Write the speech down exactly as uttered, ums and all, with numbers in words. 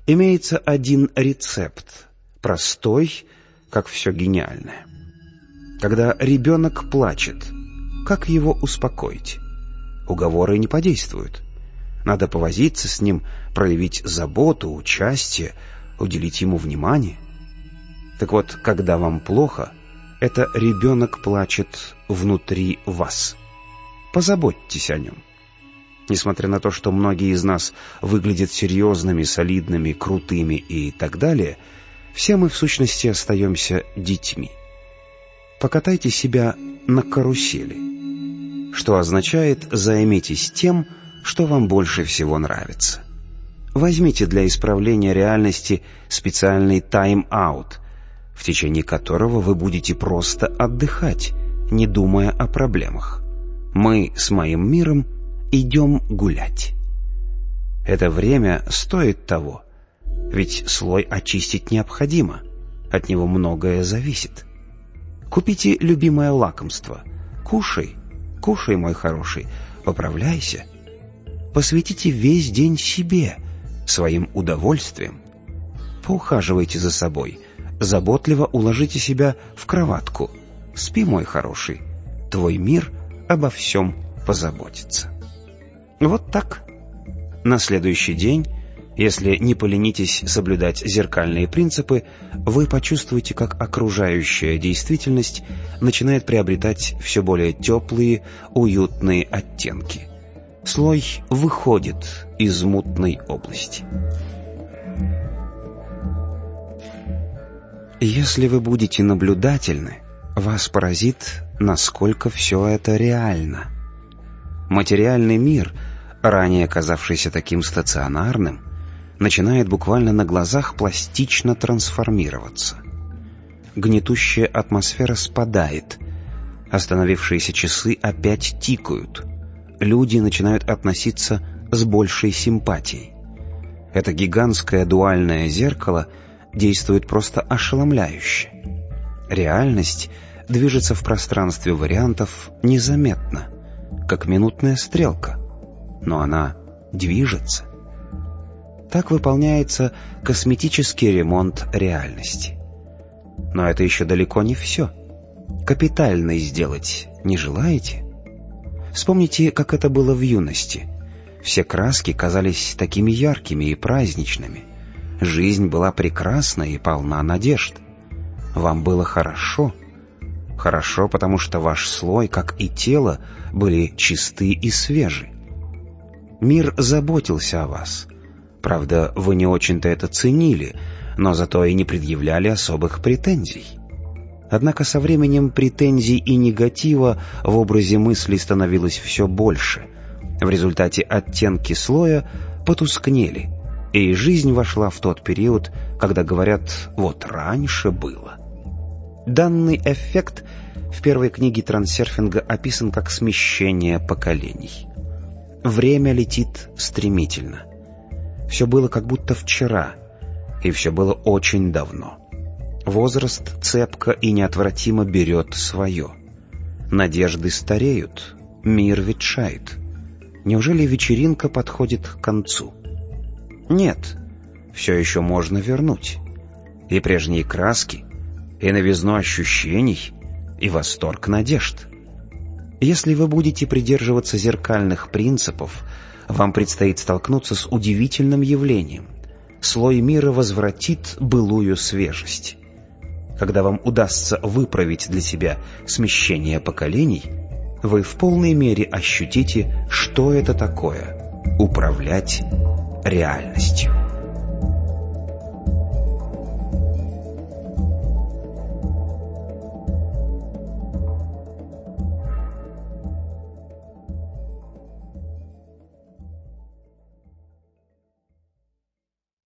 Имеется один рецепт, простой, как все гениальное. Когда ребенок плачет, как его успокоить? Уговоры не подействуют. Надо повозиться с ним, проявить заботу, участие, уделить ему внимание. Так вот, когда вам плохо, это ребенок плачет внутри вас. Позаботьтесь о нем. Несмотря на то, что многие из нас выглядят серьезными, солидными, крутыми и так далее, все мы в сущности остаемся детьми. Покатайте себя на карусели, что означает «займитесь тем, что вам больше всего нравится». Возьмите для исправления реальности специальный тайм-аут, в течение которого вы будете просто отдыхать, не думая о проблемах. Мы с моим миром идем гулять. Это время стоит того, ведь слой очистить необходимо, от него многое зависит. Купите любимое лакомство, кушай, кушай, мой хороший, поправляйся. Посвятите весь день себе, своим удовольствием. Поухаживайте за собой, заботливо уложите себя в кроватку. Спи, мой хороший, твой мир обо всем позаботится. Вот так. На следующий день, если не поленитесь соблюдать зеркальные принципы, вы почувствуете, как окружающая действительность начинает приобретать все более теплые, уютные оттенки. Слой выходит из мутной области. Если вы будете наблюдательны, вас поразит, насколько все это реально. Материальный мир, ранее казавшийся таким стационарным, начинает буквально на глазах пластично трансформироваться. Гнетущая атмосфера спадает, остановившиеся часы опять тикают, люди начинают относиться с большей симпатией. Это гигантское дуальное зеркало действует просто ошеломляюще. Реальность движется в пространстве вариантов незаметно, как минутная стрелка, но она движется. Так выполняется косметический ремонт реальности. Но это еще далеко не все. Капитальный сделать не желаете? Вспомните, как это было в юности. Все краски казались такими яркими и праздничными. Жизнь была прекрасна и полна надежд. Вам было хорошо. Хорошо, потому что ваш слой, как и тело, были чисты и свежи. Мир заботился о вас. Правда, вы не очень-то это ценили, но зато и не предъявляли особых претензий. Однако со временем претензий и негатива в образе мыслей становилось все больше. В результате оттенки слоя потускнели, и жизнь вошла в тот период, когда говорят «вот раньше было». Данный эффект в первой книге трансерфинга описан как смещение поколений. Время летит стремительно. Все было как будто вчера, и все было очень давно. Возраст цепко и неотвратимо берет свое. Надежды стареют, мир ветшает. Неужели вечеринка подходит к концу? Нет, все еще можно вернуть. И прежние краски, и новизну ощущений, и восторг надежд. Если вы будете придерживаться зеркальных принципов, вам предстоит столкнуться с удивительным явлением. Слой мира возвратит былую свежесть. Когда вам удастся выправить для себя смещение поколений, вы в полной мере ощутите, что это такое — управлять реальностью.